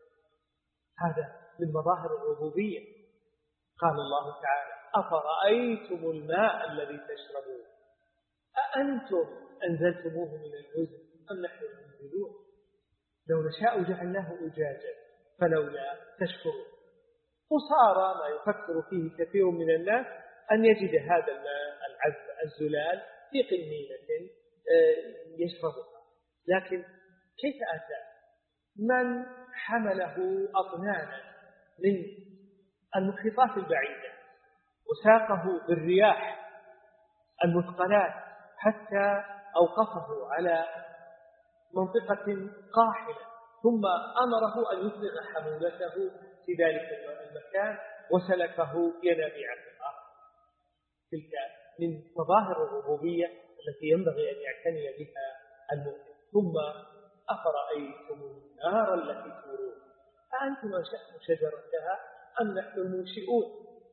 B: هذا من مظاهر الربوبية. قال الله تعالى أفرأيتم الماء الذي تشربون أأنتم أنزلتموه من المزن أم نحن المنزلون لو نشاء جعلناه أجاجا فلولا تشكرون. وصار ما يفكر فيه كثير من الناس أن يجد هذا الماء العذب الزلال في قنينة يشربها، لكن كيف أتى؟ من حمله أطنانا من المحيطات البعيدة وساقه بالرياح المثقلات حتى أوقفه على منطقة قاحلة، ثم أمره أن يفرغ حمولته في ذلك المكان وسلكه ينابيع في الأرض. تلك من مظاهر الربوبية التي ينبغي أن يعتني بها المؤمن. ثم أفرأيتم النار التي تورون أأنتم أنشأتم شجرتها أم نحن المنشئون.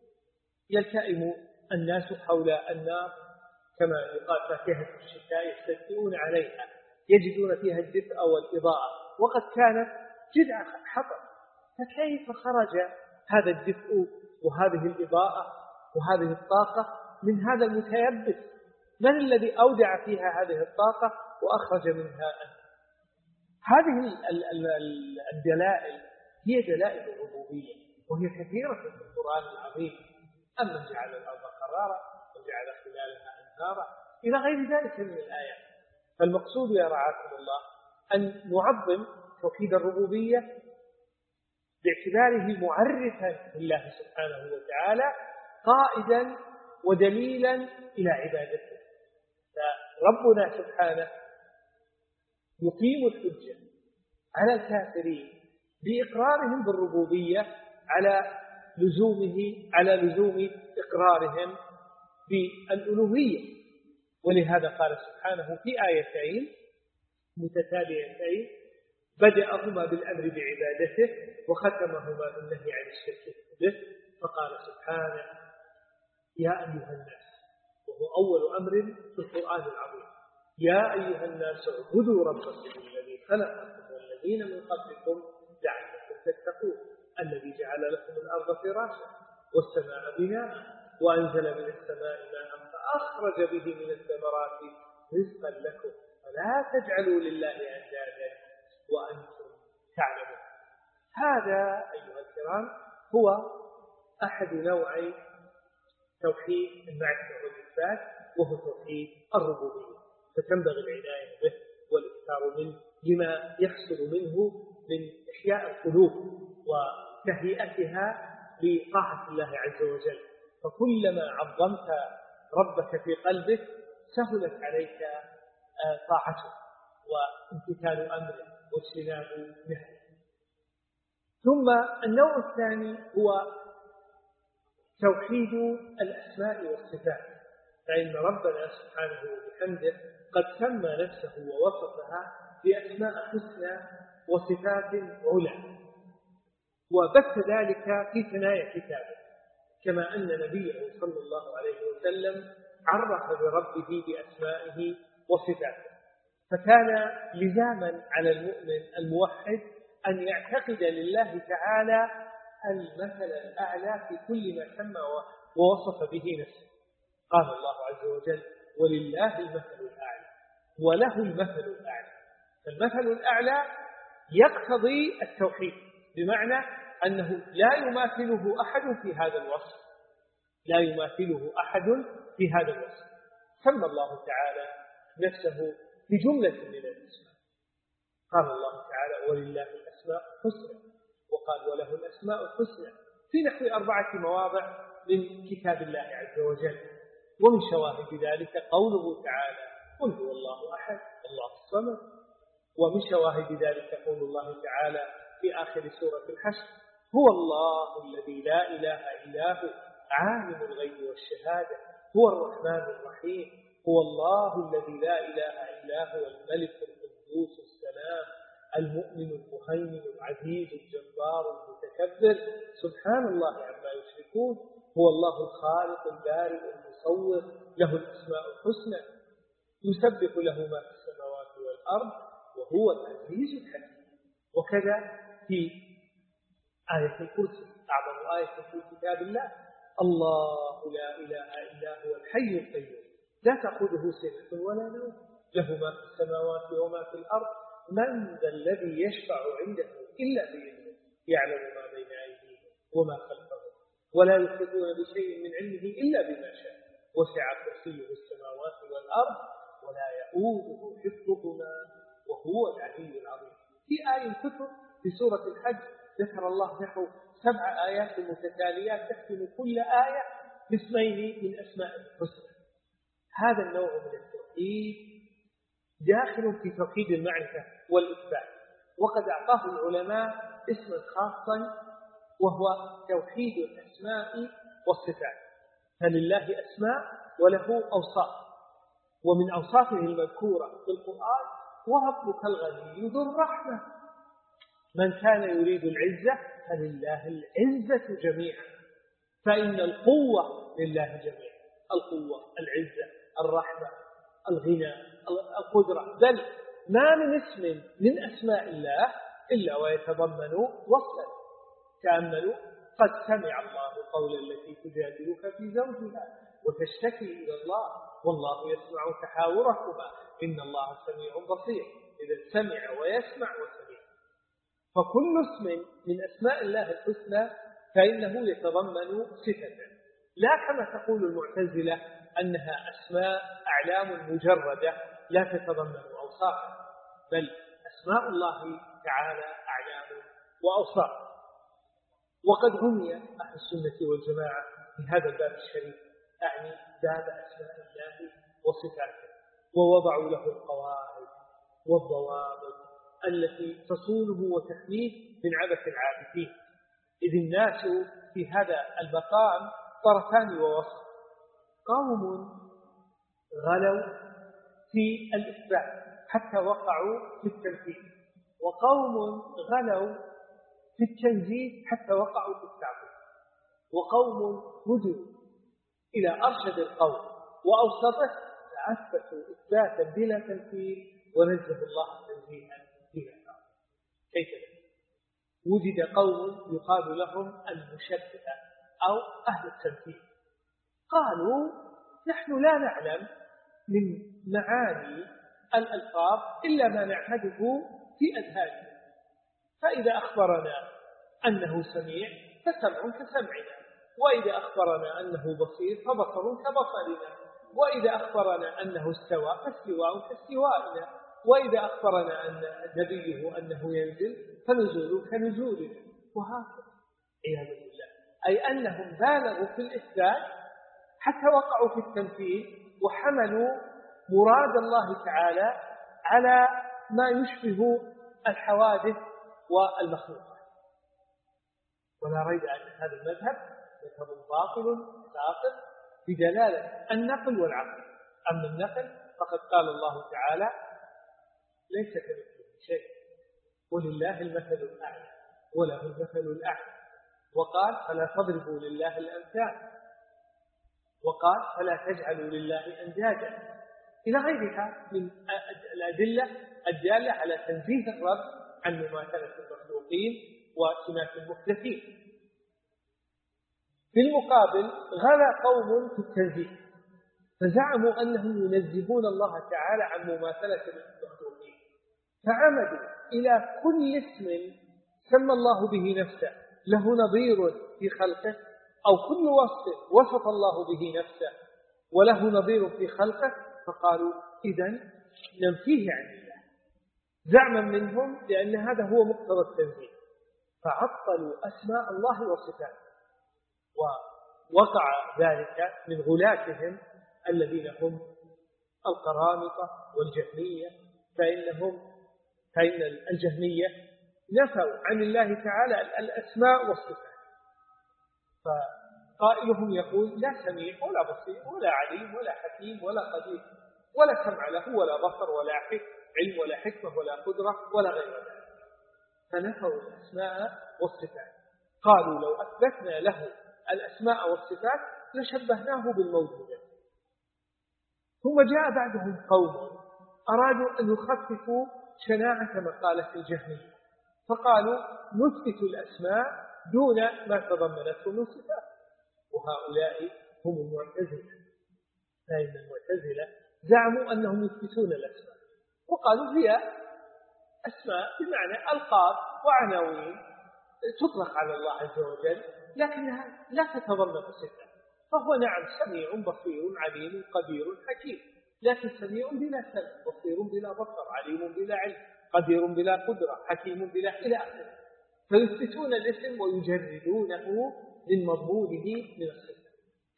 B: يلتئم الناس حول النار كما يقال فاكهة الشتاء يستدفئون عليها يجدون فيها الدفء والإضاءة، وقد كانت جذع حطب، فكيف خرج هذا الدفء وهذه الإضاءة وهذه الطاقة من هذا المتيبس؟ من الذي أودع فيها هذه الطاقة وأخرج منها أنت؟ هذه الدلائل هي دلائل الربوبية، وهي كثيرة في القرآن العظيم. أمن جعل الأرض قرارا وجعل خلالها أنهارا إلى غير ذلك من الآيات. فالمقصود يا رعاكم الله أن نعظم توحيد الربوبية باعتباره معرفا لله سبحانه وتعالى قائدا ودليلا إلى عبادته. فربنا سبحانه يقيم الحجة على الكافرين بإقرارهم بالربوبية على لزومه على لزوم إقرارهم بالألوهية. ولهذا قال سبحانه في آيتين متتاليتين بدأهما بالأمر بعبادته وختمهما بالنهي عن الشرك به، فقال سبحانه يا أيها الناس، وهو أول أمر في القرآن العظيم، يا أيها الناس اعبدوا ربكم الذي خلقكم والذين من قبلكم لعلكم تتقون الذي جعل لكم الأرض فراشا والسماء بناء وأنزل من السماء ماء فأخرج به من الثمرات رزقا لكم فلا تجعلوا لله أندادا وأنتم تعلمون. هذا أيها الكرام هو أحد نوعي توحيد المعرفة والإثبات، وهو توحيد الربوبية، فتنبغي العناية به والإكثار منه لما يحصل منه من إحياء القلوب وتهيئتها لطاعة الله عز وجل. فكلما عظمت ربك في قلبك سهلت عليك طاعته وامتثال أمره واجتناب نهيه. ثم النوع الثاني هو توحيد الأسماء والصفات، فإن ربنا سبحانه وبحمده قد سمى نفسه ووصفها بأسماء حسنى وصفات علا، وبث ذلك في ثنايا كتابه، كما أن نبيه صلى الله عليه وسلم عرف بربه بأسمائه وصفاته. فكان لزاما على المؤمن الموحد أن يعتقد لله تعالى المثل الأعلى في كل ما سمى ووصف به نفسه. قال الله عز وجل ولله المثل الأعلى وله المثل الأعلى. فالمثل الأعلى يقتضي التوحيد، بمعنى أنه لا يماثله أحد في هذا الوصف، لا يماثله أحد في هذا الوصف. سمى الله تعالى نفسه بجملة من الأسماء. قال الله تعالى: ولله الأسماء الحسنى، وقال: وله الأسماء الحسنى، في نحو أربعة مواضع من كتاب الله عز وجل. ومن شواهد ذلك قوله تعالى: قل هو الله أحد الله الصمد. ومن شواهد ذلك قول الله تعالى في آخر سورة الحشر: هو الله الذي لا إله إلا هو عالم الغيب والشهادة هو الرحمن الرحيم هو الله الذي لا إله إلا هو الملك القدوس السلام المؤمن المهيمن العزيز الجبار المتكبر سبحان الله عما يشركون هو الله الخالق البارئ المصور له الأسماء الحسنى يسبح له ما في السماوات والأرض وهو العزيز الحكيم. وكذا في آية الكرسي أعظم آية في كتاب الله: الله لا إله إلا هو الحي القيوم لا تأخذه سنة ولا نوم له ما في السماوات وما في الأرض من ذا الذي يشفع عنده إلا بإذنه يعلم ما بين أيديهم وما خلفهم ولا يحيطون بشيء من علمه إلا بما شاء وسع كرسيه السماوات والأرض ولا يؤوده حفظهما وهو العلي العظيم. في آية الكفر في سورة الحج ذكر الله نحو سبع آيات متتاليات تختم كل آية باسمين من أسماء الحسنى. هذا النوع من التوحيد داخل في توحيد المعرفة والإثبات، وقد أعطاه العلماء اسما خاصا وهو توحيد الأسماء والصفات. فلله أسماء وله أوصاف، ومن أوصافه المذكورة في القرآن: وربك الغني ذو الرحمة من كان يريد العزة فلله العزة جميعا فإن القوة لله جميعا. القوة، العزة، الرحمة، الغنى، القدرة، بل ما من اسم من أسماء الله إلا ويتضمن وصفا. تأملوا: قد سمع الله قول التي تجادلك في زوجها وتشتكي إلى الله والله يسمع تحاوركما إن الله سميع بصير. إذا سمع ويسمع وسميع. فكل اسم من أسماء الله الحسنى فإنه يتضمن صفة، لا كما تقول المعتزلة أنها أسماء أعلام مجردة لا تتضمن أوصافا، بل أسماء الله تعالى أعلام وأوصاف. وقد عني أهل السنة والجماعة في هذا الباب الشريف، أعني باب أسماء الله وصفاته، ووضعوا له القواعد والضوابط التي تصونه وتحميه من عبث العابثين. إذ الناس في هذا المقام طرفان ووسط: قوم غلوا في الإثبات حتى وقعوا في التنفيذ، وقوم غلوا في التنزيه حتى وقعوا في التعطيل، وقوم هدوا إلى أرشد القول وأوسطه فأثبتوا إثباتا بلا تنفيذ ونزه الله تنزيها بلا تعطيل. كيف ذلك؟ وجد قوم يقال لهم المشبهة أو أهل التنفيذ، قالوا: نحن لا نعلم من معاني الألفاظ إلا ما نعهده في أذهاننا، فإذا أخبرنا أنه سميع فسمع كسمعنا، وإذا أخبرنا أنه بصير فبصر كبصرنا، وإذا أخبرنا أنه استوى فاستواء كاستوائنا، وإذا أخبرنا أن نبيه أنه ينزل فنزول كنزولنا، وهكذا عياذ بالله. أي أنهم بالغوا في الإثبات حتى وقعوا في التنفيذ وحملوا مراد الله تعالى على ما يشبه الحوادث والمخلوقات. ولا ريب أن هذا المذهب مذهب باطل ساقط بدلالة النقل والعقل. أما النقل فقد قال الله تعالى: ليس كمثله شيء ولله المثل الأعلى وله المثل الأعلى، وقال: فلا تضربوا لله الأمثال، وقال: فلا تجعلوا لله أندادا، إلى غيرها من الأدلة الدالة على تنزيه الرب عن مماثلة المخلوقين وسمات المحدثين. في المقابل غلا قوم في التنزيه فزعموا أنهم ينزهون الله تعالى عن مماثلة المخلوقين، فعمدوا إلى كل اسم سمى الله به نفسه له نظير في خلقه، أو كل وصف وصف الله به نفسه وله نظير في خلقه، فقالوا إذن ننفيه عن الله زعما منهم لأن هذا هو مقتضى التنزيه، فعطلوا أسماء الله وصفاته. ووقع ذلك من غلاتهم الذين هم القرامطة والجهمية، فإنهم فإن الجهمية نفوا عن الله تعالى الأسماء والصفات، فقائلهم يقول لا سميع ولا بصير ولا عليم ولا حكيم ولا قدير ولا سمع له ولا بصر ولا علم ولا حكمة ولا قدرة ولا غير ذلك، فنفوا الأسماء والصفات. قالوا لو أثبتنا له الأسماء والصفات لشبهناه بالموجودة. ثم جاء بعدهم قوم أرادوا أن يخففوا شناعة مقالة الجهمية، فقالوا نثبت الأسماء دون ما تضمنته من صفات، وهؤلاء هم المعتزلة. فإن المعتزلة زعموا أنهم يثبتون الأسماء وقالوا هي أسماء بمعنى ألقاب وعناوين تطلق على الله عز وجل لكنها لا تتضمن صفات، فهو نعم سميع بصير عليم قدير حكيم، لكن سميع بلا سمع، بصير بلا بصر، عليم بلا علم، قدير بلا قدرة، حكيم بلا إلى آخره. فيثبتون الاسم ويجردونه من مضمونه من الصفات.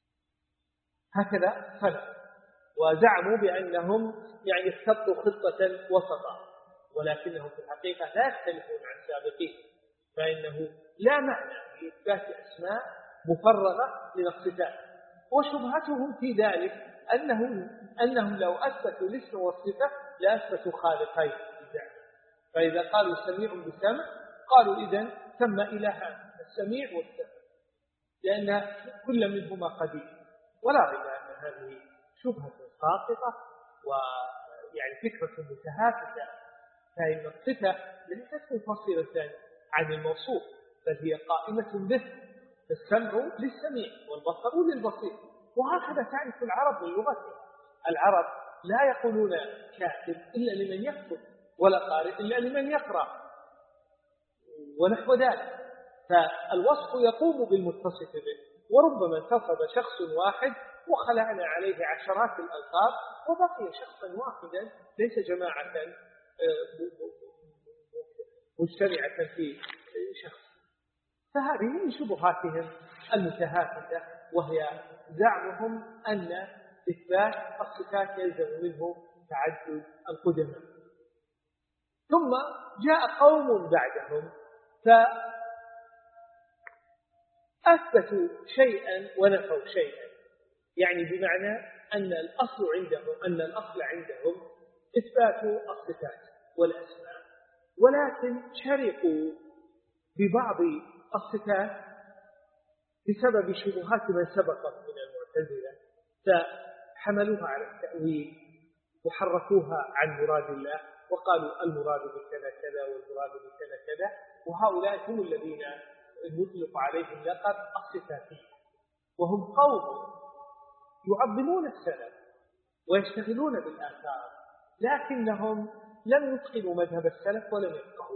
B: هكذا فلق، وزعموا بأنهم يعني اختطوا خطة وسطا، ولكنهم في الحقيقة لا يختلفون عن سابقين، فإنه لا معنى لإثبات أسماء مفرغة من الصفات. وشبهتهم في ذلك أنهم, أنهم لو أثبتوا الاسم والصفة لأثبتوا خالقين بزعم. فإذا قالوا سميع بسمع قالوا إذن ثم إلهان السميع والسمع، لأن كل منهما قدير. ولا ريب أن هذه شبهة ساقطة ويعني فكرة متهافته، فإن الصفة ليست منفصلة عن الموصوف بل هي قائمة به، السمع للسميع والبصر للبصير، وهكذا تعرف العرب من لغتها. العرب لا يقولون كاتب إلا لمن يكتب، ولا قارئ إلا لمن يقرأ، ونحو ذلك. فالوصف يقوم بالمتصف به، وربما انتصب شخص واحد وخلعنا عليه عشرات الألقاب وبقي شخصا واحدا ليس جماعة مجتمعة في شخص. فهذه من شبهاتهم المتهافتة، وهي زعمهم أن إثبات الصفات يلزم منه تعدد القدماء. ثم جاء قوم بعدهم فأثبتوا شيئا ونفوا شيئا، يعني بمعنى أن الأصل عندهم أن الأصل عندهم إثبات الصفات والأسماء، ولكن شرقوا ببعض الصفات بسبب شبهات من سبقت من المعتزلة، فحملوها على التأويل وحرفوها عن مراد الله وقالوا المراد بكذا كذا والمراد بكذا كذا. وهؤلاء هم الذين يطلق عليهم لقب الصفاتية، وهم قوم يعظمون السلف ويشتغلون بالآثار، لكنهم لم يتقنوا مذهب السلف ولم يفقهوا،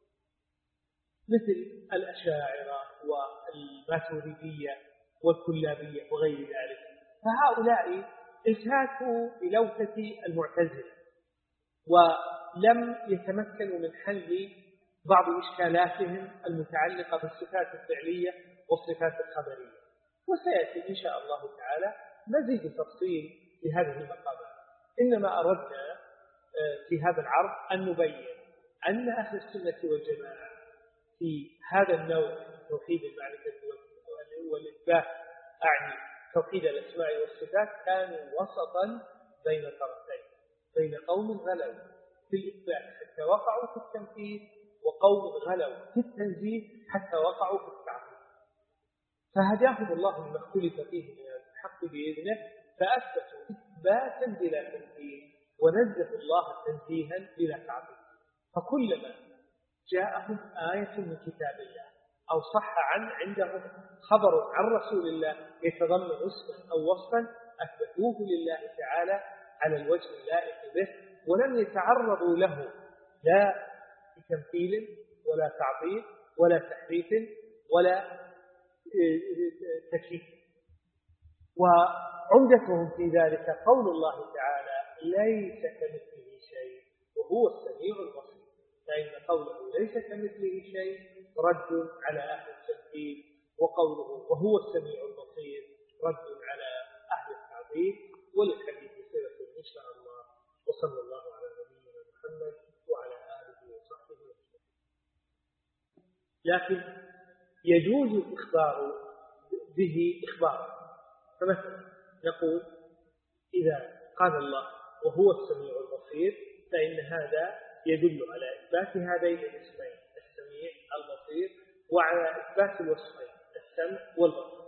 B: مثل الأشاعرة والماتريدية والكلابية وغير ذلك. فهؤلاء التاتوا بلوثة المعتزلة ولم يتمكنوا من حل بعض إشكالاتهم المتعلقة بالصفات الفعلية والصفات الخبرية. وسيأتي إن شاء الله تعالى مزيد تفصيل لهذه المقامات. إنما أردنا في هذا العرض أن نبين أن أهل السنة والجماعة في هذا النوع توحيد المعرفة والإثبات، أعني توحيد الأسماء والصفات، كانوا وسطا بين طرفين، بين قوم غلوا في الإثبات حتى وقعوا في التنفيذ، وقوم غلوا في التنزيه حتى وقعوا في التعطيل. فهداهم الله لما اختلف فيه من الحق بإذنه، فأثبتوا إثباتا بلا تنزيه، ونزهوا الله تنزيها بلا تعطيل. فكلما جاءهم آية من كتاب الله أو صح عن عندهم خبر عن رسول الله يتضمن اسما أو وصفا أثبتوه لله تعالى على الوجه اللائق به، ولم يتعرضوا له لا بتمثيل ولا تعطيل ولا تحريف ولا تكييف. وعمدتهم في ذلك قول الله تعالى ليس كمثله شيء وهو السميع البصير، فإن قوله ليس كمثله شيء رد على أهل التمثيل، وقوله وهو السميع البصير رد على أهل التعطيل. وللحديث صلة إن شاء الله، وصلى الله على نبينا محمد وعلى آله وصحبه وسلم. لكن يجوز الإخبار به إخبار، فمثلا نقول إذا قال الله وهو السميع البصير فإن هذا يدل على إثبات هذين الاسمين السميع البصير وعلى إثبات الوصفين السمع والبصر.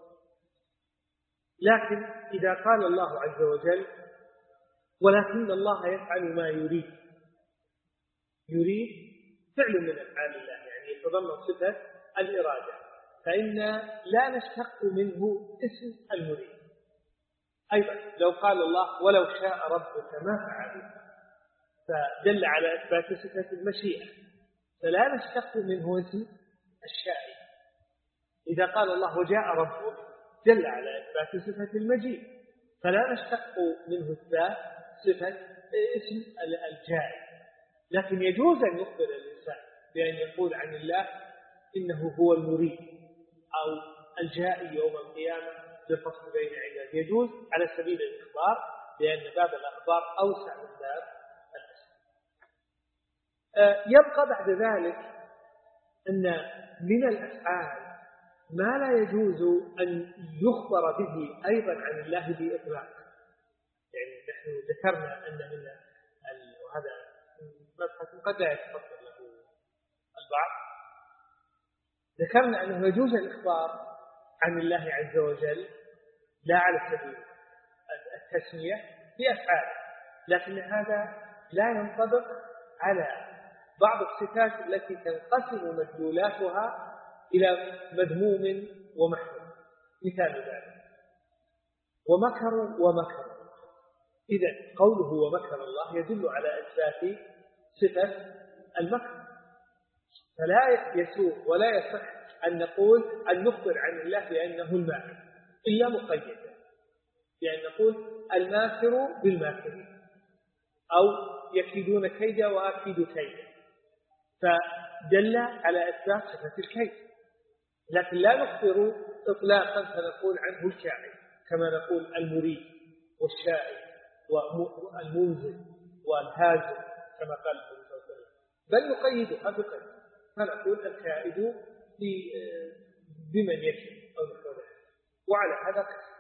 B: لكن إذا قال الله عز وجل ولكن الله يفعل ما يريد، يريد فعل من أفعال الله يعني يتضمن صفة الإرادة، فإن لا نشتق منه اسم المريد. أيضا لو قال الله ولو شاء ربك ما فعل، فدل على إثبات صفة المشيئة، فلا نشتق منه اسم الشائع. إذا قال الله وجاء ربك دل على إثبات صفة المجيء، فلا نشتق منه إثبات صفة اسم الجائع. لكن يجوز أن يخبر الإنسان بأن يقول عن الله إنه هو المريد أو الجائي يوم القيامة بالفصل بين عباده، يجوز على سبيل الإخبار، لأن باب الأخبار أوسع من باب الأسماء. يبقى بعد ذلك أن من الأفعال ما لا يجوز أن يخبر به أيضا عن الله بإطلاق. يعني نحن ذكرنا أن من وهذا مبحث قد لا يتفضل له البعض، ذكرنا أنه يجوز الإخبار عن الله عز وجل لا على سبيل التسمية بأفعال، لكن هذا لا ينطبق على بعض الصفات التي تنقسم مدلولاتها إلى مذموم ومحمود. مثال ذلك ومكروا ومكروا، إذن قوله ومكر الله يدل على إثبات صفة المكر، فلا يسوق ولا يصح أن نقول أن نخبر عن الله بأنه الماكر إلا مقيدا، بأن نقول الماكر بالماكرين أو يكيدون كيدا وأكيد كيدا، فدل على إثبات صفة الكيد. لكن لا نخبر إطلاقا فنقول عنه الشاعر كما نقول المريد والشاعر والمنزل والهازل كما قال النبي صلى الله عليه وسلم، بل نقيدها بقيد فنقول الكائد بمن يكيد أو نحو ذلك. وعلى هذا قسم.